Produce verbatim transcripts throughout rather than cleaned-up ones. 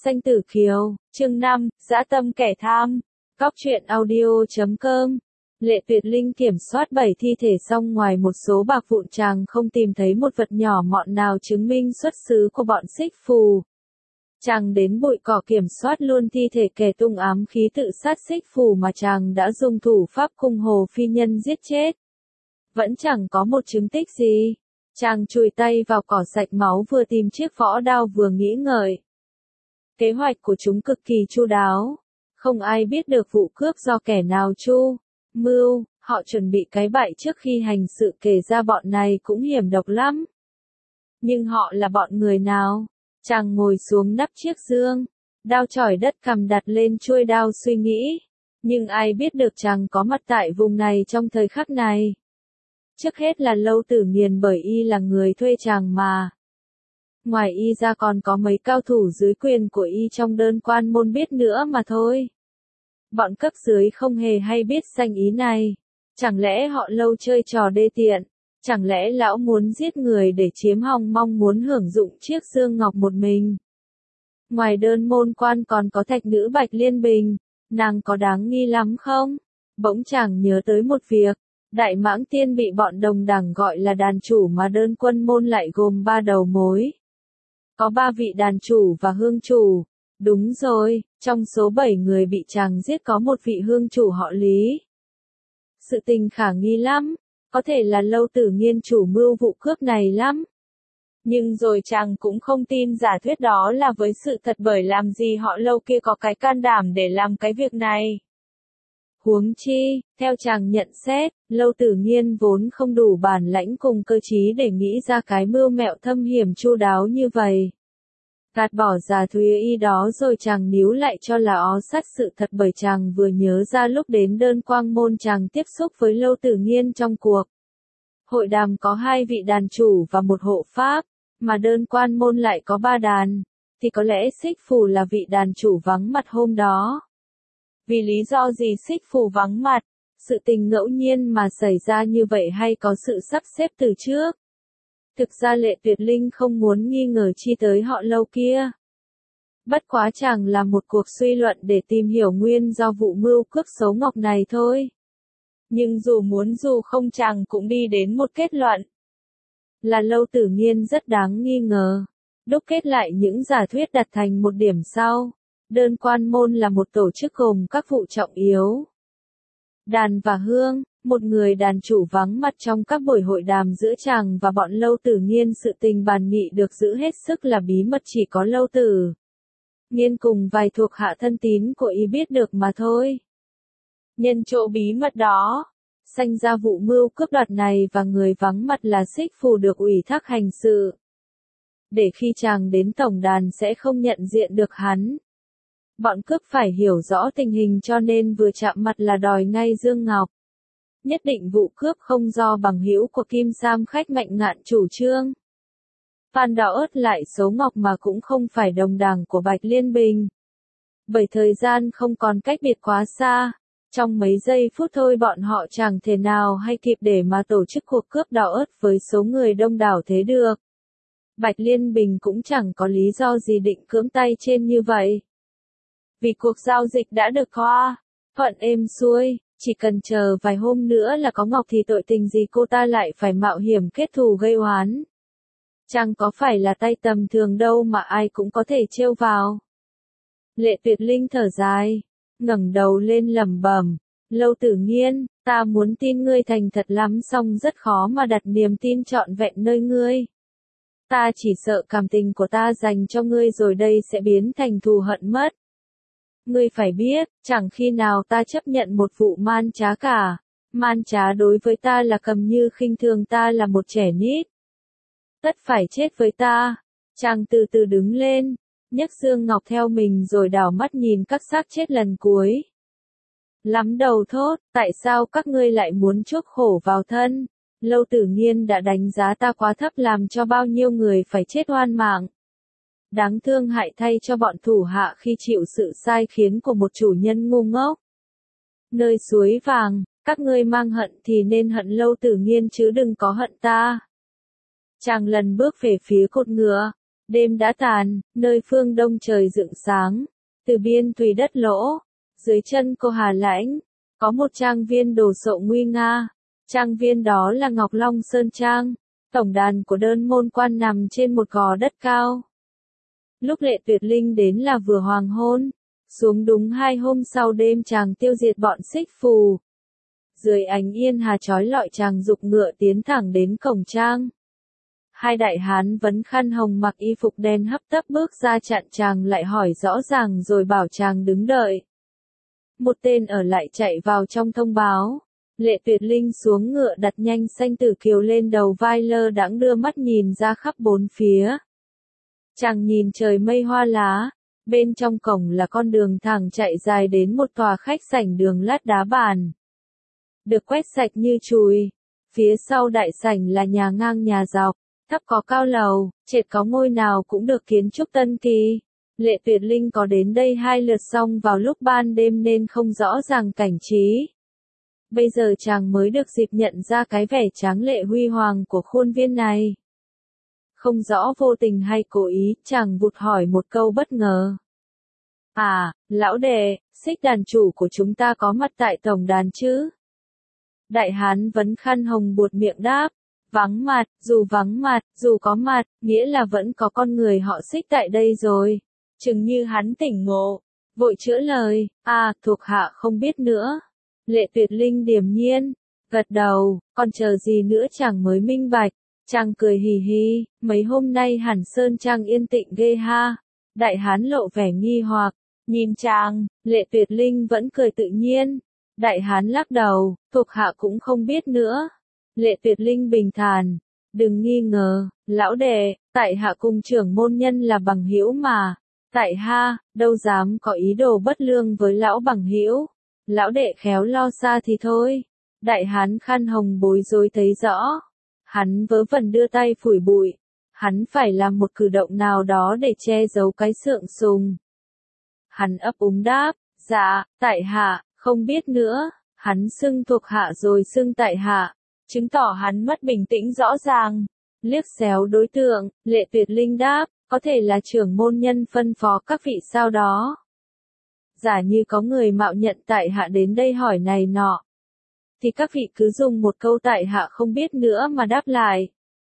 Sanh Tử Kiều, chương năm, Dã Tâm Kẻ Tham. Cóc truyện audio chấm com. Lệ Tuyệt Linh kiểm soát bảy thi thể xong, ngoài một số bạc vụn chàng không tìm thấy một vật nhỏ mọn nào chứng minh xuất xứ của bọn xích phù. Chàng đến bụi cỏ kiểm soát luôn thi thể kẻ tung ám khí tự sát xích phù mà chàng đã dùng thủ pháp cung hồ phi nhân giết chết. Vẫn chẳng có một chứng tích gì. Chàng chùi tay vào cỏ sạch máu, vừa tìm chiếc võ đao vừa nghĩ ngợi. Kế hoạch của chúng cực kỳ chu đáo. Không ai biết được vụ cướp do kẻ nào chu mưu, họ chuẩn bị cái bẫy trước khi hành sự, kể ra bọn này cũng hiểm độc lắm. Nhưng họ là bọn người nào? Chàng ngồi xuống nắp chiếc dương, đao chỏi đất cầm đặt lên chuôi đao suy nghĩ. Nhưng ai biết được chàng có mặt tại vùng này trong thời khắc này. Trước hết là Lâu Tử Nghiền, bởi y là người thuê chàng mà. Ngoài y ra còn có mấy cao thủ dưới quyền của y trong đơn quan môn biết nữa mà thôi. Bọn cấp dưới không hề hay biết sanh ý này. Chẳng lẽ họ Lâu chơi trò đê tiện? Chẳng lẽ lão muốn giết người để chiếm hòng, mong muốn hưởng dụng chiếc dương ngọc một mình? Ngoài đơn môn quan còn có thạch nữ Bạch Liên Bình, nàng có đáng nghi lắm không? Bỗng chàng nhớ tới một việc. Đại Mãng Tiên bị bọn đồng đảng gọi là đàn chủ mà đơn quân môn lại gồm ba đầu mối. Có ba vị đàn chủ và hương chủ. Đúng rồi, trong số bảy người bị chàng giết có một vị hương chủ họ Lý. Sự tình khả nghi lắm, có thể là Lâu Tử Nghiên chủ mưu vụ cướp này lắm. Nhưng rồi chàng cũng không tin giả thuyết đó là với sự thật, bởi làm gì họ Lâu kia có cái can đảm để làm cái việc này. Huống chi, theo chàng nhận xét, Lâu Tử Nghiên vốn không đủ bản lãnh cùng cơ trí để nghĩ ra cái mưu mẹo thâm hiểm chu đáo như vậy. Gạt bỏ giả thuyết y đó rồi chàng níu lại cho là ó sát sự thật, bởi chàng vừa nhớ ra lúc đến đơn quang môn chàng tiếp xúc với Lâu Tử Nghiên trong cuộc hội đàm có hai vị đàn chủ và một hộ pháp, mà đơn quan môn lại có ba đàn, thì có lẽ xích phù là vị đàn chủ vắng mặt hôm đó. Vì lý do gì xích phù vắng mặt? Sự tình ngẫu nhiên mà xảy ra như vậy hay có sự sắp xếp từ trước? Thực ra Lệ Tuyệt Linh không muốn nghi ngờ chi tới họ Lâu kia. Bất quá chàng làm một cuộc suy luận để tìm hiểu nguyên do vụ mưu cướp xấu ngọc này thôi. Nhưng dù muốn dù không chàng cũng đi đến một kết luận. Là Lâu Tử Nghiên rất đáng nghi ngờ. Đúc kết lại những giả thuyết đặt thành một điểm sau. Đơn quan môn là một tổ chức gồm các vụ trọng yếu. Đàn và hương, một người đàn chủ vắng mặt trong các buổi hội đàm giữa chàng và bọn Lâu Tử Nghiên. Sự tình bàn nghị được giữ hết sức là bí mật, chỉ có Lâu Tử Nghiên cùng vài thuộc hạ thân tín của y biết được mà thôi. Nhân chỗ bí mật đó, sanh ra vụ mưu cướp đoạt này, và người vắng mặt là xích phù được ủy thác hành sự. Để khi chàng đến tổng đàn sẽ không nhận diện được hắn. Bọn cướp phải hiểu rõ tình hình cho nên vừa chạm mặt là đòi ngay dương ngọc. Nhất định vụ cướp không do bằng hữu của Kim Sam khách Mạnh Ngạn chủ trương. Phan Đào ớt lại số ngọc mà cũng không phải đồng đảng của Bạch Liên Bình. Bởi thời gian không còn cách biệt quá xa, trong mấy giây phút thôi bọn họ chẳng thể nào hay kịp để mà tổ chức cuộc cướp Đào ớt với số người đông đảo thế được. Bạch Liên Bình cũng chẳng có lý do gì định cưỡng tay trên như vậy. Vì cuộc giao dịch đã được qua thuận êm xuôi, chỉ cần chờ vài hôm nữa là có ngọc thì tội tình gì cô ta lại phải mạo hiểm kết thù gây oán. Chẳng có phải là tay tầm thường đâu mà ai cũng có thể trêu vào. Lệ Tuyệt Linh thở dài, ngẩng đầu lên lẩm bẩm, Lâu Tử Nghiên, ta muốn tin ngươi thành thật lắm, song rất khó mà đặt niềm tin trọn vẹn nơi ngươi. Ta chỉ sợ cảm tình của ta dành cho ngươi rồi đây sẽ biến thành thù hận mất. Ngươi phải biết, chẳng khi nào ta chấp nhận một vụ man trá cả. Man trá đối với ta là cầm như khinh thường ta là một trẻ nít. Tất phải chết với ta. Chàng từ từ đứng lên, nhấc dương ngọc theo mình rồi đảo mắt nhìn các xác chết lần cuối. Lắm đầu thốt, tại sao các ngươi lại muốn chuốc khổ vào thân? Lâu Tử Nghiên đã đánh giá ta quá thấp, làm cho bao nhiêu người phải chết oan mạng. Đáng thương hại thay cho bọn thủ hạ khi chịu sự sai khiến của một chủ nhân ngu ngốc. Nơi suối vàng, các ngươi mang hận thì nên hận Lâu Tử Nghiên chứ đừng có hận ta. Chàng lần bước về phía cột ngựa, Đêm đã tàn, nơi phương đông trời dựng sáng, từ biên tùy đất lỗ, dưới chân cô Hà Lãnh, có một trang viên đồ sộ nguy nga, trang viên đó là Ngọc Long Sơn Trang, tổng đàn của đơn môn quan nằm trên một gò đất cao. Lúc Lệ Tuyệt Linh đến là vừa hoàng hôn, xuống đúng hai hôm sau đêm chàng tiêu diệt bọn xích phù. Dưới ánh yên hà chói lọi chàng dục ngựa tiến thẳng đến cổng trang. Hai đại hán vấn khăn hồng mặc y phục đen hấp tấp bước ra chặn chàng lại hỏi rõ ràng rồi bảo chàng đứng đợi. Một tên ở lại chạy vào trong thông báo. Lệ Tuyệt Linh xuống ngựa đặt nhanh xanh tử kiều lên đầu vai lơ đãng đưa mắt nhìn ra khắp bốn phía. Chàng nhìn trời mây hoa lá, bên trong cổng là con đường thẳng chạy dài đến một tòa khách sảnh đường lát đá bàn. Được quét sạch như chùi, phía sau đại sảnh là nhà ngang nhà dọc, thấp có cao lầu, trệt có ngôi nào cũng được kiến trúc tân kỳ. Lệ Tuyệt Linh có đến đây hai lượt xong vào lúc ban đêm nên không rõ ràng cảnh trí. Bây giờ chàng mới được dịp nhận ra cái vẻ tráng lệ huy hoàng của khuôn viên này. Không rõ vô tình hay cố ý, chàng vụt hỏi một câu bất ngờ. À, lão đệ, xích đàn chủ của chúng ta có mặt tại tổng đàn chứ? Đại hán vấn khăn hồng buột miệng đáp. Vắng mặt, dù vắng mặt, dù có mặt, nghĩa là vẫn có con người họ xích tại đây rồi. Chừng như hắn tỉnh ngộ, vội chữa lời, à, thuộc hạ không biết nữa. Lệ Tuyệt Linh điềm nhiên, gật đầu, còn chờ gì nữa chàng mới minh bạch. Chàng cười hì hì, mấy hôm nay hẳn Sơn Trang yên tĩnh ghê ha. Đại hán lộ vẻ nghi hoặc, nhìn chàng, Lệ Tuyệt Linh vẫn cười tự nhiên. Đại hán lắc đầu, thuộc hạ cũng không biết nữa. Lệ Tuyệt Linh bình thản, đừng nghi ngờ, lão đệ, tại hạ cùng trưởng môn nhân là bằng hữu mà. Tại ha, đâu dám có ý đồ bất lương với lão bằng hữu. Lão đệ khéo lo xa thì thôi. Đại hán khăn hồng bối rối thấy rõ. Hắn vớ vẩn đưa tay phủi bụi. Hắn phải làm một cử động nào đó để che giấu cái sượng sùng. Hắn ấp úng đáp, dạ, tại hạ, không biết nữa. Hắn xưng thuộc hạ rồi xưng tại hạ, chứng tỏ hắn mất bình tĩnh rõ ràng. Liếc xéo đối tượng, Lệ Tuyệt Linh đáp, có thể là trưởng môn nhân phân phó các vị sao đó. Giả như có người mạo nhận tại hạ đến đây hỏi này nọ, thì các vị cứ dùng một câu tại hạ không biết nữa mà đáp lại.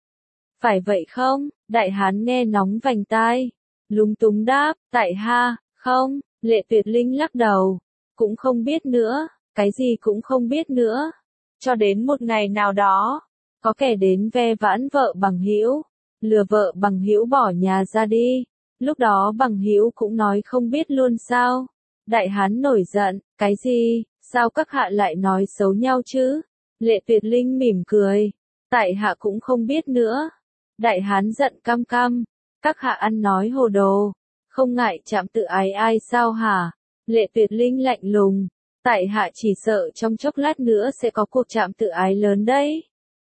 Phải vậy không? Đại hán nghe nóng vành tai, lúng túng đáp, tại ha, không. Lệ Tuyệt Linh lắc đầu, cũng không biết nữa, cái gì cũng không biết nữa. Cho đến một ngày nào đó, có kẻ đến ve vãn vợ bằng hữu, lừa vợ bằng hữu bỏ nhà ra đi. Lúc đó bằng hữu cũng nói không biết luôn sao. Đại hán nổi giận, cái gì, sao các hạ lại nói xấu nhau chứ? Lệ Tuyệt Linh mỉm cười, tại hạ cũng không biết nữa. Đại hán giận căm căm, các hạ ăn nói hồ đồ, không ngại chạm tự ái ai sao hả? Lệ Tuyệt Linh lạnh lùng, tại hạ chỉ sợ trong chốc lát nữa sẽ có cuộc chạm tự ái lớn đấy.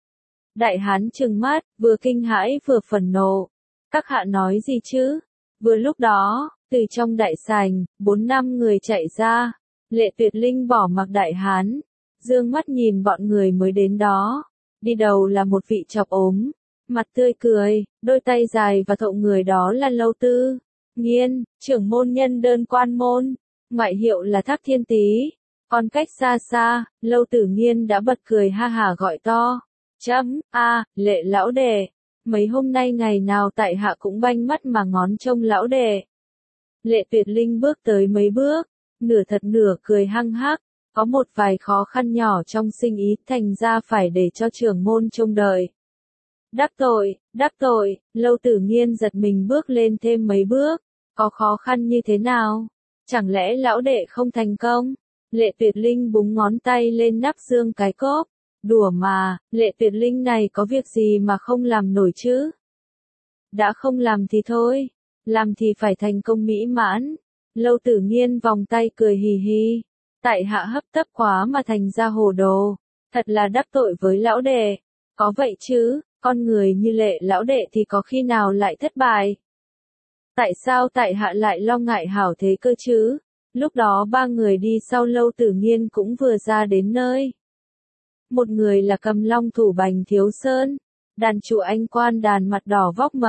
Đại hán trừng mắt, vừa kinh hãi vừa phẫn nộ. Các hạ nói gì chứ? Vừa lúc đó, từ trong đại sảnh, bốn năm người chạy ra. Lệ Tuyệt Linh bỏ mặc đại hán, dương mắt nhìn bọn người mới đến đó. Đi đầu là một vị chọc ốm, mặt tươi cười, đôi tay dài và thộ người đó là Lâu Tư Nghiên, trưởng môn nhân đơn quan môn, ngoại hiệu là Thác Thiên Tý. Còn cách xa xa, Lâu Tử Nghiên đã bật cười ha hả gọi to. Chấm, a, à, Lệ lão đệ, mấy hôm nay ngày nào tại hạ cũng banh mắt mà ngón trông lão đệ. Lệ Tuyệt Linh bước tới mấy bước, nửa thật nửa cười hăng hắc, có một vài khó khăn nhỏ trong sinh ý thành ra phải để cho trưởng môn trông đợi. Đắc tội, đắc tội, Lâu Tử Nghiên giật mình bước lên thêm mấy bước, có khó khăn như thế nào? Chẳng lẽ lão đệ không thành công? Lệ Tuyệt Linh búng ngón tay lên nắp dương cái cốp. Đùa mà, Lệ Tuyệt Linh này có việc gì mà không làm nổi chứ? Đã không làm thì thôi, làm thì phải thành công mỹ mãn. Lâu Tử Nghiên vòng tay cười hì hì, tại hạ hấp tấp quá mà thành ra hồ đồ, thật là đắc tội với lão đệ. Có vậy chứ, con người như Lệ lão đệ thì có khi nào lại thất bại? Tại sao tại hạ lại lo ngại hảo thế cơ chứ? Lúc đó ba người đi sau Lâu Tử Nghiên cũng vừa ra đến nơi. Một người là Cầm Long thủ Bành Thiếu Sơn, đàn chủ anh quan đàn mặt đỏ vóc mập,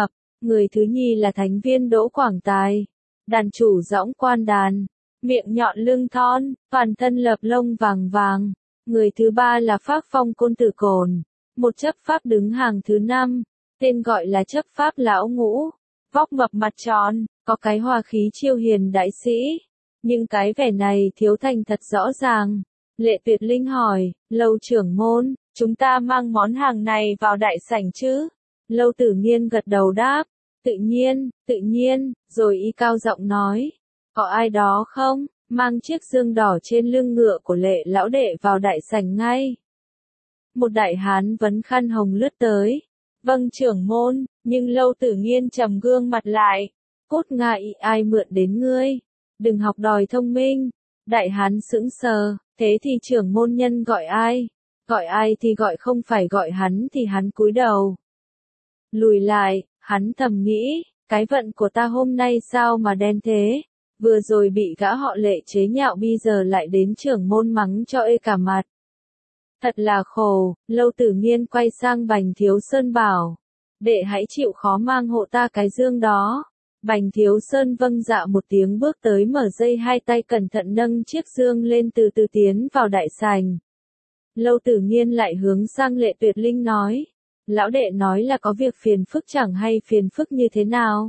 Người thứ nhì là thánh viên Đỗ Quảng Tài, đàn chủ dõng quan đàn, miệng nhọn lưng thon, toàn thân lợp lông vàng vàng. Người thứ ba là Pháp Phong Côn Tử Cổn, một chấp pháp đứng hàng thứ năm, tên gọi là chấp pháp lão ngũ, vóc mập mặt tròn, có cái hòa khí chiêu hiền đại sĩ, nhưng cái vẻ này thiếu thành thật rõ ràng. Lệ Tuyệt Linh hỏi, Lâu trưởng môn, chúng ta mang món hàng này vào đại sảnh chứ? Lâu Tử Nghiên gật đầu đáp, tự nhiên, tự nhiên, rồi y cao giọng nói, có ai đó không? Mang chiếc dương đỏ trên lưng ngựa của Lệ lão đệ vào đại sảnh ngay. Một đại hán vấn khăn hồng lướt tới. Vâng trưởng môn, nhưng Lâu Tử Nghiên trầm gương mặt lại. Cốt ngại ai mượn đến ngươi? Đừng học đòi thông minh. Đại hán sững sờ, thế thì trưởng môn nhân gọi ai? Gọi ai thì gọi, không phải gọi hắn thì hắn cúi đầu. Lùi lại, hắn thầm nghĩ, cái vận của ta hôm nay sao mà đen thế? Vừa rồi bị gã họ Lệ chế nhạo, bây giờ lại đến trưởng môn mắng cho ê cả mặt. Thật là khổ. Lâu Tử Nghiên quay sang Bành Thiếu Sơn bảo, đệ hãy chịu khó mang hộ ta cái dương đó. Bành Thiếu Sơn vâng dạ một tiếng, bước tới mở dây, hai tay cẩn thận nâng chiếc dương lên, từ từ tiến vào đại sảnh. Lâu Tử Nghiên lại hướng sang Lệ Tuyệt Linh nói, lão đệ nói là có việc phiền phức, chẳng hay phiền phức như thế nào?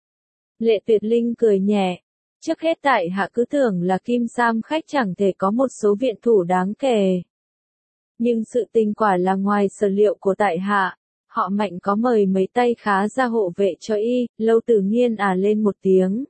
Lệ Tuyệt Linh cười nhẹ, trước hết tại hạ cứ tưởng là Kim Sam khách chẳng thể có một số viện thủ đáng kể. Nhưng sự tình quả là ngoài sở liệu của tại hạ, họ Mạnh có mời mấy tay khá ra hộ vệ cho y. Lâu Tử Nghiên à lên một tiếng.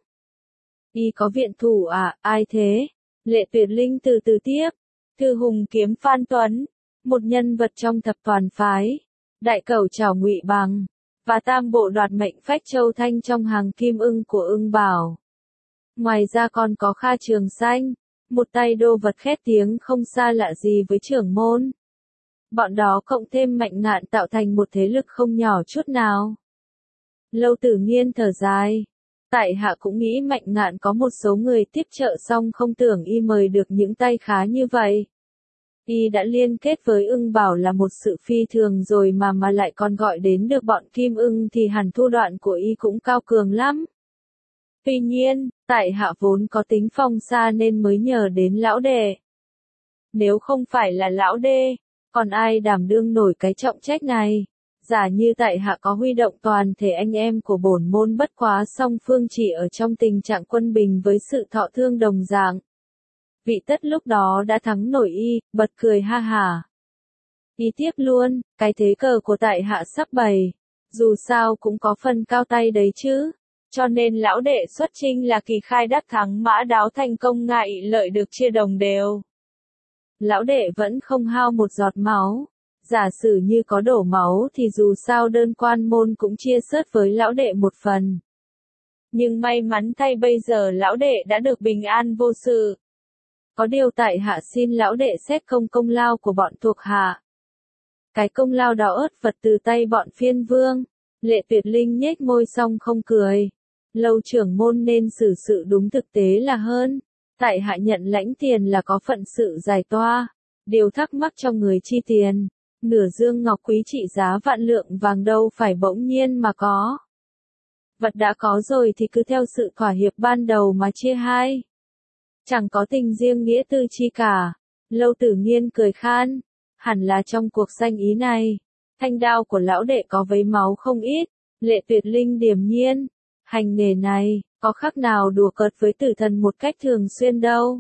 Y có viện thủ à, ai thế? Lệ Tuyệt Linh từ từ tiếp, Thư Hùng Kiếm Phan Tuấn, một nhân vật trong thập toàn phái, đại cẩu trảo Ngụy Bằng, và tam bộ đoạt mệnh phách Châu Thanh trong hàng kim ưng của Ưng Bảo. Ngoài ra còn có Kha Trường Xanh, một tay đô vật khét tiếng không xa lạ gì với trưởng môn. Bọn đó cộng thêm Mạnh Ngạn tạo thành một thế lực không nhỏ chút nào. Lâu Tử Nghiên thở dài. Tại hạ cũng nghĩ Mạnh Ngạn có một số người tiếp trợ, xong không tưởng y mời được những tay khá như vậy. Y đã liên kết với Ưng Bảo là một sự phi thường rồi mà mà lại còn gọi đến được bọn Kim Ưng thì hẳn thu đoạn của y cũng cao cường lắm. Tuy nhiên, tại hạ vốn có tính phong xa nên mới nhờ đến lão đệ. Nếu không phải là lão đệ, còn ai đảm đương nổi cái trọng trách này? Giả như tại hạ có huy động toàn thể anh em của bổn môn, bất quá song phương chỉ ở trong tình trạng quân bình với sự thọ thương đồng dạng. Vị tất lúc đó đã thắng nổi y, bật cười ha hả. Y tiếp luôn, cái thế cờ của tại hạ sắp bày. Dù sao cũng có phần cao tay đấy chứ. Cho nên lão đệ xuất chinh là kỳ khai đắc thắng, mã đáo thành công, ngại lợi được chia đồng đều. Lão đệ vẫn không hao một giọt máu. Giả sử như có đổ máu thì dù sao đơn quan môn cũng chia sớt với lão đệ một phần. Nhưng may mắn thay bây giờ lão đệ đã được bình an vô sự. Có điều tại hạ xin lão đệ xét công công lao của bọn thuộc hạ. Cái công lao đó ớt vật từ tay bọn phiên vương. Lệ Tuyệt Linh nhếch môi xong không cười. Lâu trưởng môn nên xử sự đúng thực tế là hơn. Tại hạ nhận lãnh tiền là có phận sự giải toa. Điều thắc mắc cho người chi tiền. Nửa dương ngọc quý trị giá vạn lượng vàng đâu phải bỗng nhiên mà có. Vật đã có rồi thì cứ theo sự thỏa hiệp ban đầu mà chia hai. Chẳng có tình riêng nghĩa tư chi cả. Lâu Tử Nghiên cười khan. Hẳn là trong cuộc sanh ý này, thanh đao của lão đệ có vấy máu không ít. Lệ Tuyệt Linh điềm nhiên. Hành nghề này, có khác nào đùa cợt với tử thần một cách thường xuyên đâu.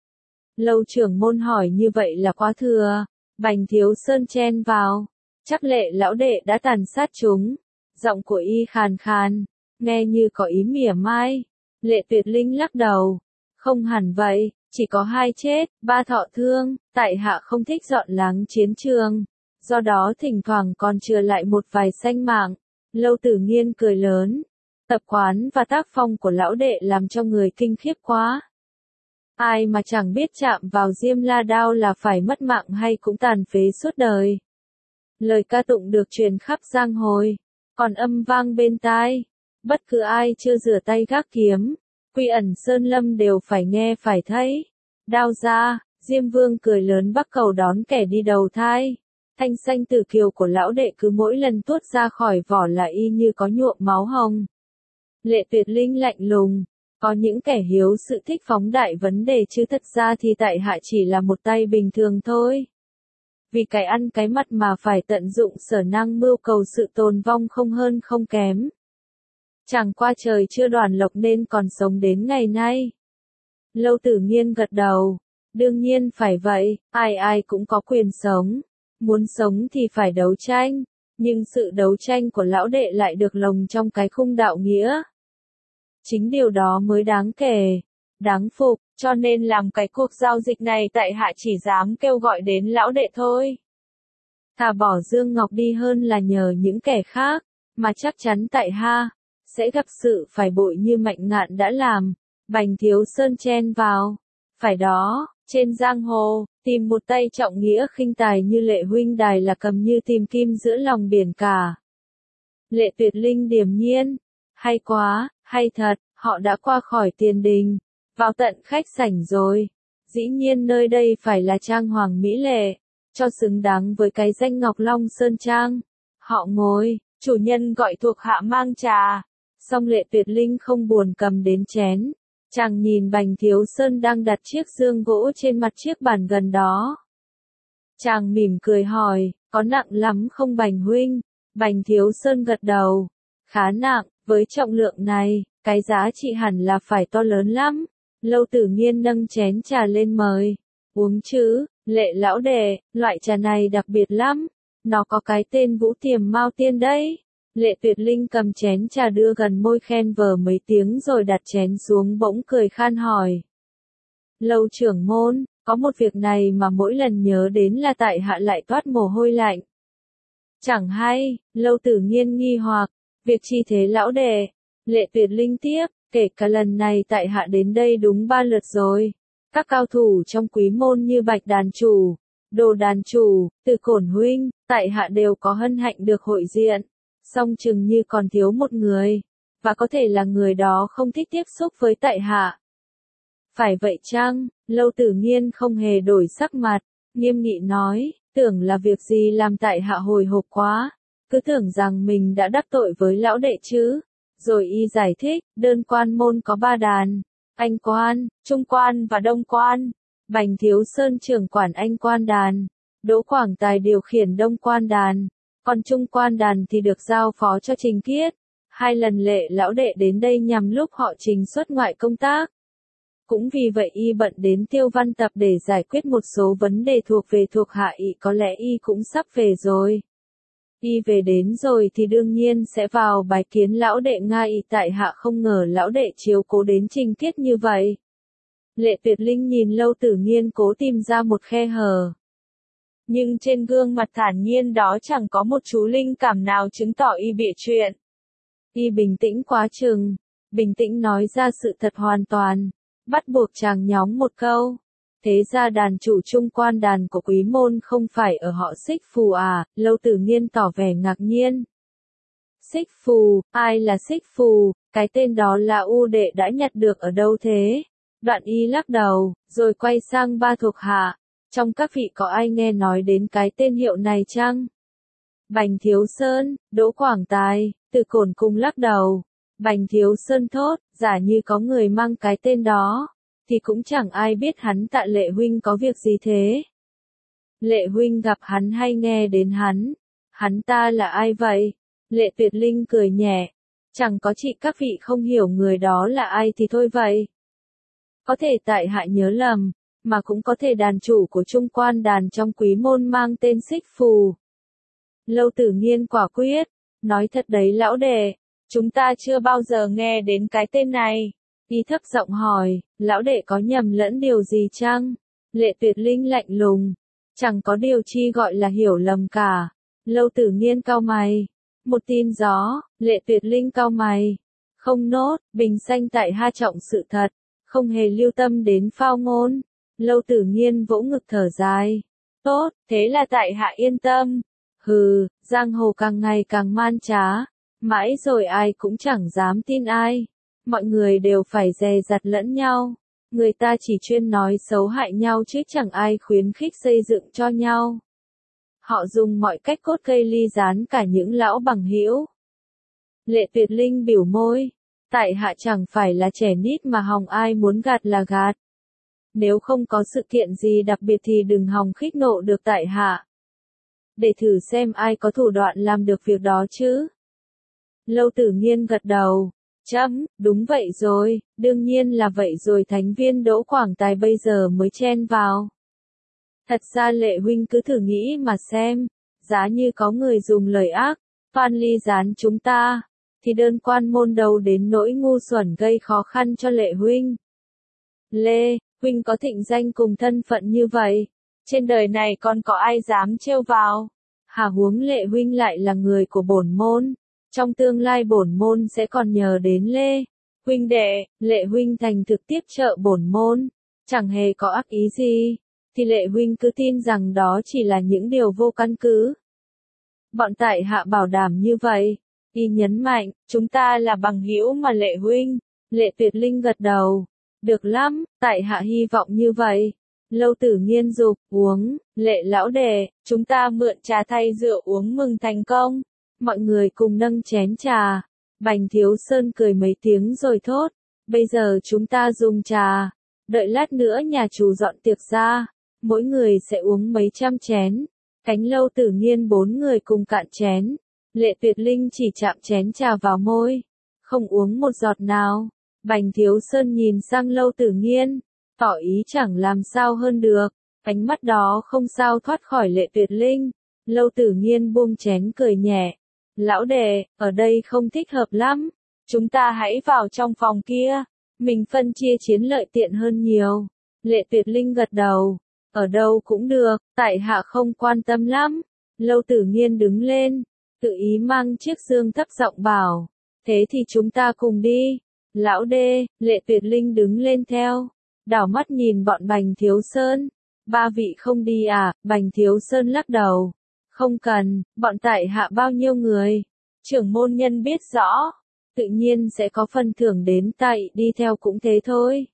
Lâu trưởng môn hỏi như vậy là quá thừa. Bành Thiếu Sơn chen vào. Chắc Lệ lão đệ đã tàn sát chúng. Giọng của y khàn khàn, nghe như có ý mỉa mai. Lệ Tuyệt Linh lắc đầu. Không hẳn vậy, chỉ có hai chết, ba thọ thương. Tại hạ không thích dọn láng chiến trường, do đó thỉnh thoảng còn chừa lại một vài sanh mạng. Lâu Tử Nghiên cười lớn. Tập quán và tác phong của lão đệ làm cho người kinh khiếp quá. Ai mà chẳng biết chạm vào diêm la đao là phải mất mạng hay cũng tàn phế suốt đời. Lời ca tụng được truyền khắp giang hồi, còn âm vang bên tai. Bất cứ ai chưa rửa tay gác kiếm, Quy Ẩn Sơn Lâm đều phải nghe phải thấy. Đao ra, Diêm Vương cười lớn bắt cầu đón kẻ đi đầu thai. Thanh xanh tử kiều của lão đệ cứ mỗi lần tuốt ra khỏi vỏ là y như có nhuộm máu hồng. Lệ Tuyệt Linh lạnh lùng, có những kẻ hiếu sự thích phóng đại vấn đề chứ thật ra thì tại hạ chỉ là một tay bình thường thôi. Vì cái ăn cái mặt mà phải tận dụng sở năng mưu cầu sự tồn vong không hơn không kém. Chẳng qua trời chưa đoàn lộc nên còn sống đến ngày nay. Lâu Tử Nghiên gật đầu, đương nhiên phải vậy, ai ai cũng có quyền sống. Muốn sống thì phải đấu tranh, nhưng sự đấu tranh của lão đệ lại được lồng trong cái khung đạo nghĩa. Chính điều đó mới đáng kể, đáng phục, cho nên làm cái cuộc giao dịch này tại hạ chỉ dám kêu gọi đến lão đệ thôi. Thà bỏ Dương Ngọc đi hơn là nhờ những kẻ khác, mà chắc chắn tại hạ sẽ gặp sự phải bội như Mạnh Ngạn đã làm. Bành Thiếu Sơn chen vào, phải đó, trên giang hồ, tìm một tay trọng nghĩa khinh tài như Lệ huynh đài là cầm như tìm kim giữa lòng biển cả. Lệ Tuyệt Linh điềm nhiên, hay quá, hay thật, họ đã qua khỏi tiền đình, vào tận khách sảnh rồi. Dĩ nhiên nơi đây phải là trang hoàng mỹ lệ, cho xứng đáng với cái danh Ngọc Long Sơn Trang. Họ ngồi, chủ nhân gọi thuộc hạ mang trà. Xong Lệ Tuyệt Linh không buồn cầm đến chén. Chàng nhìn Bành Thiếu Sơn đang đặt chiếc dương gỗ trên mặt chiếc bàn gần đó. Chàng mỉm cười hỏi, có nặng lắm không Bành huynh? Bành Thiếu Sơn gật đầu, khá nặng, với trọng lượng này, cái giá trị hẳn là phải to lớn lắm. Lâu Tử Nghiên nâng chén trà lên mời, uống chứ, Lệ lão đệ, loại trà này đặc biệt lắm, nó có cái tên Vũ Tiềm Mao Tiên đấy. Lệ Tuyệt Linh cầm chén trà đưa gần môi khen vờ mấy tiếng rồi đặt chén xuống bỗng cười khan hỏi. Lâu trưởng môn, có một việc này mà mỗi lần nhớ đến là tại hạ lại toát mồ hôi lạnh. Chẳng hay, Lâu Tử Nghiên nghi hoặc, việc chi thế lão đệ? Lệ Tuyệt Linh tiếp, kể cả lần này tại hạ đến đây đúng ba lượt rồi. Các cao thủ trong quý môn như Bạch đàn chủ, Đồ đàn chủ, Từ Cổn huynh, tại hạ đều có hân hạnh được hội diện. Song chừng như còn thiếu một người, và có thể là người đó không thích tiếp xúc với tại hạ. Phải vậy chăng? Lâu Tử Nghiên không hề đổi sắc mặt, nghiêm nghị nói, tưởng là việc gì làm tại hạ hồi hộp quá, cứ tưởng rằng mình đã đắc tội với lão đệ chứ. Rồi y giải thích, đơn quan môn có ba đàn, Anh quan, Trung quan và Đông quan. Bành Thiếu Sơn trưởng quản Anh quan đàn, Đỗ Quảng Tài điều khiển Đông quan đàn. Còn Trung quan đàn thì được giao phó cho Trình Kiết. Hai lần Lệ lão đệ đến đây nhằm lúc họ Trình xuất ngoại công tác. Cũng vì vậy y bận đến Tiêu Văn Tập để giải quyết một số vấn đề thuộc về thuộc hạ y, có lẽ y cũng sắp về rồi. Y về đến rồi thì đương nhiên sẽ vào bái kiến lão đệ ngay, tại hạ không ngờ lão đệ chiếu cố đến Trình Kiết như vậy. Lệ Tuyệt Linh nhìn Lâu Tử Nghiên cố tìm ra một khe hở. Nhưng trên gương mặt thản nhiên đó chẳng có một chú linh cảm nào chứng tỏ y bịa chuyện. Y bình tĩnh quá chừng, bình tĩnh nói ra sự thật hoàn toàn, bắt buộc chàng nhóng một câu. Thế ra đàn chủ Trung quan đàn của quý môn không phải ở họ Xích Phù à? Lâu Tử Nghiên tỏ vẻ ngạc nhiên. Xích Phù, ai là Xích Phù? Cái tên đó là U đệ đã nhặt được ở đâu thế? Đoạn y lắc đầu, rồi quay sang ba thuộc hạ. Trong các vị có ai nghe nói đến cái tên hiệu này chăng? Bành Thiếu Sơn, Đỗ Quảng Tài, Từ Cổn cùng lắc đầu. Bành Thiếu Sơn thốt, giả như có người mang cái tên đó, thì cũng chẳng ai biết hắn tạ Lệ huynh có việc gì thế. Lệ huynh gặp hắn hay nghe đến hắn? Hắn ta là ai vậy? Lệ Tuyệt Linh cười nhẹ. Chẳng có chị các vị không hiểu người đó là ai thì thôi vậy. Có thể tại hạ nhớ lầm, mà cũng có thể đàn chủ của Trung quan đàn trong quý môn mang tên Xích Phù. Lâu Tử Nghiên quả quyết, nói thật đấy lão đệ, chúng ta chưa bao giờ nghe đến cái tên này. Y thấp giọng hỏi, lão đệ có nhầm lẫn điều gì chăng? Lệ Tuyệt Linh lạnh lùng, chẳng có điều chi gọi là hiểu lầm cả. Lâu Tử Nghiên cau mày, một tin gió. Lệ Tuyệt Linh cau mày, không nốt, bình xanh tại ha trọng sự thật, không hề lưu tâm đến phao ngôn. Lâu Tử Nghiên vỗ ngực thở dài, tốt, thế là tại hạ yên tâm. Hừ, giang hồ càng ngày càng man trá, mãi rồi ai cũng chẳng dám tin ai. Mọi người đều phải dè dặt lẫn nhau. Người ta chỉ chuyên nói xấu hại nhau chứ chẳng ai khuyến khích xây dựng cho nhau. Họ dùng mọi cách cốt cây ly gián cả những lão bằng hữu. Lệ Tuyệt Linh biểu môi. Tại hạ chẳng phải là trẻ nít mà hòng ai muốn gạt là gạt. Nếu không có sự kiện gì đặc biệt thì đừng hòng khích nộ được tại hạ. Để thử xem ai có thủ đoạn làm được việc đó chứ. Lâu Tử Nghiên gật đầu. Chấm, đúng vậy rồi, đương nhiên là vậy rồi. Thánh viên Đỗ Quảng Tài bây giờ mới chen vào. Thật ra Lệ huynh cứ thử nghĩ mà xem, giá như có người dùng lời ác, van ly gián chúng ta, thì đơn quan môn đầu đến nỗi ngu xuẩn gây khó khăn cho Lệ huynh. Lê, huynh có thịnh danh cùng thân phận như vậy, trên đời này còn có ai dám trêu vào? Hà huống Lệ huynh lại là người của bổn môn, trong tương lai bổn môn sẽ còn nhờ đến Lê huynh đệ. Lệ huynh thành thực tiếp trợ bổn môn, chẳng hề có ác ý gì, thì Lệ huynh cứ tin rằng đó chỉ là những điều vô căn cứ. Bọn tại hạ bảo đảm như vậy. Y nhấn mạnh, chúng ta là bằng hữu mà Lệ huynh. Lệ Tuyệt Linh gật đầu. Được lắm, tại hạ hy vọng như vậy. Lâu Tử Nghiên dục, uống. Lệ lão đệ, chúng ta mượn trà thay rượu uống mừng thành công. Mọi người cùng nâng chén trà. Bành Thiếu Sơn cười mấy tiếng rồi thốt. Bây giờ chúng ta dùng trà. Đợi lát nữa nhà chủ dọn tiệc ra, mỗi người sẽ uống mấy trăm chén. Cánh Lâu Tử Nghiên bốn người cùng cạn chén. Lệ Tuyệt Linh chỉ chạm chén trà vào môi, không uống một giọt nào. Bành Thiếu Sơn nhìn sang Lâu Tử Nghiên, tỏ ý chẳng làm sao hơn được. Ánh mắt đó không sao thoát khỏi Lệ Tuyệt Linh. Lâu Tử Nghiên buông chén cười nhẹ. Lão đệ, ở đây không thích hợp lắm. Chúng ta hãy vào trong phòng kia. Mình phân chia chiến lợi tiện hơn nhiều. Lệ Tuyệt Linh gật đầu. Ở đâu cũng được, tại hạ không quan tâm lắm. Lâu Tử Nghiên đứng lên, tự ý mang chiếc dương thấp giọng bảo. Thế thì chúng ta cùng đi. Lão đê, Lệ Tuyệt Linh đứng lên theo. Đảo mắt nhìn bọn Bành Thiếu Sơn. Ba vị không đi à? Bành Thiếu Sơn lắc đầu. Không cần, bọn tại hạ bao nhiêu người. Trưởng môn nhân biết rõ. Tự nhiên sẽ có phần thưởng đến, tại đi theo cũng thế thôi.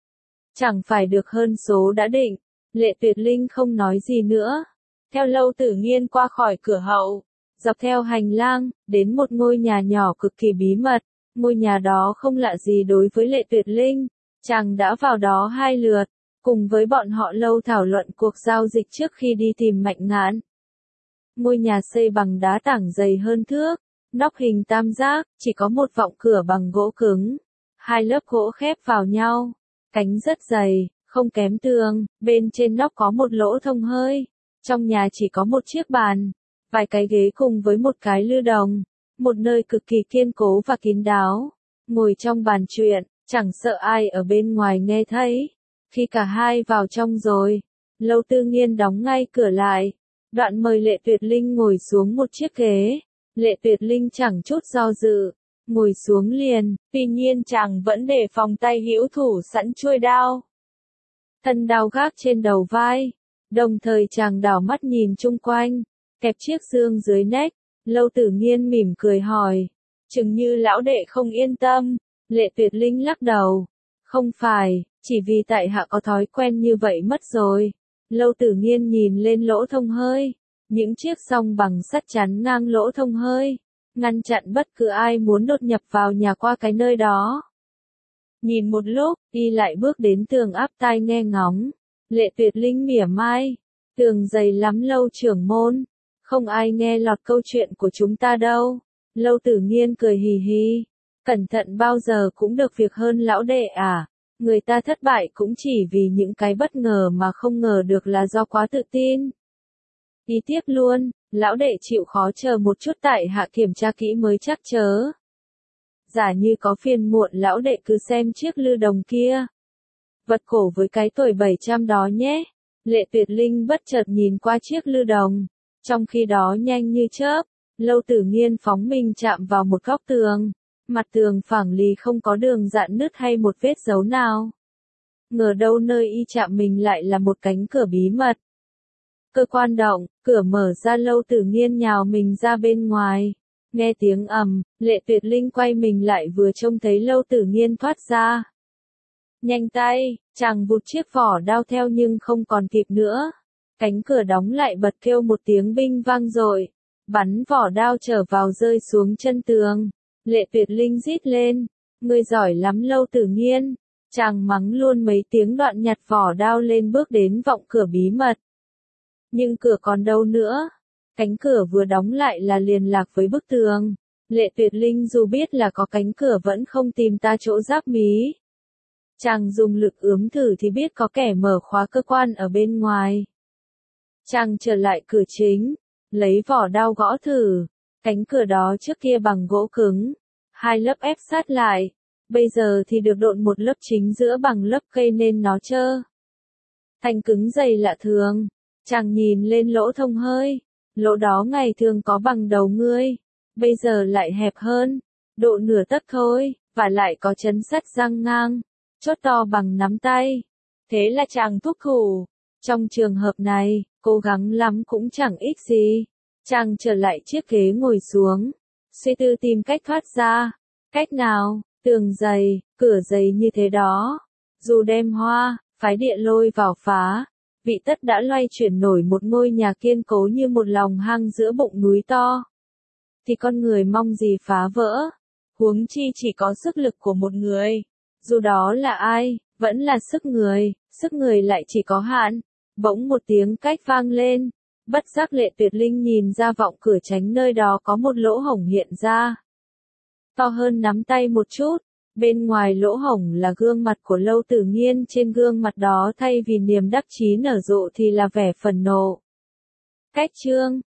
Chẳng phải được hơn số đã định. Lệ Tuyệt Linh không nói gì nữa. Theo Lâu Tử Nghiên qua khỏi cửa hậu, dọc theo hành lang, đến một ngôi nhà nhỏ cực kỳ bí mật. Ngôi nhà đó không lạ gì đối với Lệ Tuyệt Linh. Chàng đã vào đó hai lượt, cùng với bọn họ lâu thảo luận cuộc giao dịch trước khi đi tìm Mạnh Ngạn. Ngôi nhà xây bằng đá tảng dày hơn thước, nóc hình tam giác, chỉ có một vọng cửa bằng gỗ cứng. Hai lớp gỗ khép vào nhau, cánh rất dày, không kém tường, bên trên nóc có một lỗ thông hơi. Trong nhà chỉ có một chiếc bàn, vài cái ghế cùng với một cái lư đồng, một nơi cực kỳ kiên cố và kín đáo. Ngồi trong bàn chuyện, chẳng sợ ai ở bên ngoài nghe thấy. Khi cả hai vào trong rồi, Lâu Tư Nghiên đóng ngay cửa lại, đoạn mời Lệ Tuyệt Linh ngồi xuống một chiếc ghế. Lệ Tuyệt Linh chẳng chút do dự, ngồi xuống liền, tuy nhiên chàng vẫn để phòng tay hữu thủ sẵn chuôi đao. Thân đao gác trên đầu vai, đồng thời chàng đảo mắt nhìn chung quanh, kẹp chiếc dương dưới nách. Lâu Tử Nghiên mỉm cười hỏi, chừng như lão đệ không yên tâm. Lệ Tuyệt Linh lắc đầu, không phải, chỉ vì tại hạ có thói quen như vậy mất rồi. Lâu Tử Nghiên nhìn lên lỗ thông hơi, những chiếc song bằng sắt chắn ngang lỗ thông hơi, ngăn chặn bất cứ ai muốn đột nhập vào nhà qua cái nơi đó. Nhìn một lúc, y lại bước đến tường áp tai nghe ngóng. Lệ Tuyệt Linh mỉa mai, tường dày lắm Lâu trưởng môn, không ai nghe lọt câu chuyện của chúng ta đâu. Lâu Tử Nghiên cười hì hì, cẩn thận bao giờ cũng được việc hơn lão đệ à. Người ta thất bại cũng chỉ vì những cái bất ngờ mà không ngờ được là do quá tự tin. Y tiếp luôn, lão đệ chịu khó chờ một chút, tại hạ kiểm tra kỹ mới chắc chớ. Giả như có phiền muộn lão đệ cứ xem chiếc lư đồng kia. Vật cổ với cái tuổi bảy trăm đó nhé. Lệ Tuyệt Linh bất chợt nhìn qua chiếc lư đồng. Trong khi đó nhanh như chớp, Lâu Tử Nghiên phóng mình chạm vào một góc tường. Mặt tường phẳng lì không có đường rạn nứt hay một vết dấu nào. Ngờ đâu nơi y chạm mình lại là một cánh cửa bí mật. Cơ quan động, cửa mở ra, Lâu Tử Nghiên nhào mình ra bên ngoài. Nghe tiếng ầm, Lệ Tuyệt Linh quay mình lại vừa trông thấy Lâu Tử Nghiên thoát ra. Nhanh tay, chàng vụt chiếc vỏ đao theo nhưng không còn kịp nữa. Cánh cửa đóng lại bật kêu một tiếng binh vang dội, bắn vỏ đao trở vào rơi xuống chân tường. Lệ Tuyệt Linh rít lên, ngươi giỏi lắm Lâu Tử Nghiên. Chàng mắng luôn mấy tiếng đoạn nhặt vỏ đao lên bước đến vọng cửa bí mật. Nhưng cửa còn đâu nữa? Cánh cửa vừa đóng lại là liền lạc với bức tường. Lệ Tuyệt Linh dù biết là có cánh cửa vẫn không tìm ta chỗ giáp mí. Chàng dùng lực ướm thử thì biết có kẻ mở khóa cơ quan ở bên ngoài. Chàng trở lại cửa chính, lấy vỏ đao gõ thử. Cánh cửa đó trước kia bằng gỗ cứng, hai lớp ép sát lại. Bây giờ thì được độn một lớp chính giữa bằng lớp cây nên nó trơ thành cứng dày lạ thường. Chàng nhìn lên lỗ thông hơi, lỗ đó ngày thường có bằng đầu ngươi, bây giờ lại hẹp hơn, độ nửa tấc thôi, và lại có chấn sắt răng ngang, chốt to bằng nắm tay. Thế là chàng thúc thủ. Trong trường hợp này, cố gắng lắm cũng chẳng ích gì. Chàng trở lại chiếc ghế ngồi xuống, suy tư tìm cách thoát ra. Cách nào? Tường dày, cửa dày như thế đó. Dù đem hoa, phái địa lôi vào phá, vị tất đã loay chuyển nổi một ngôi nhà kiên cố như một lòng hang giữa bụng núi to. Thì con người mong gì phá vỡ, huống chi chỉ có sức lực của một người. Dù đó là ai, vẫn là sức người, sức người lại chỉ có hạn. Bỗng một tiếng cách vang lên, bất giác Lệ Tuyệt Linh nhìn ra vọng cửa tránh nơi đó có một lỗ hổng hiện ra. To hơn nắm tay một chút, bên ngoài lỗ hổng là gương mặt của Lâu Tử Nghiên, trên gương mặt đó thay vì niềm đắc chí nở rộ thì là vẻ phẫn nộ. Cách chương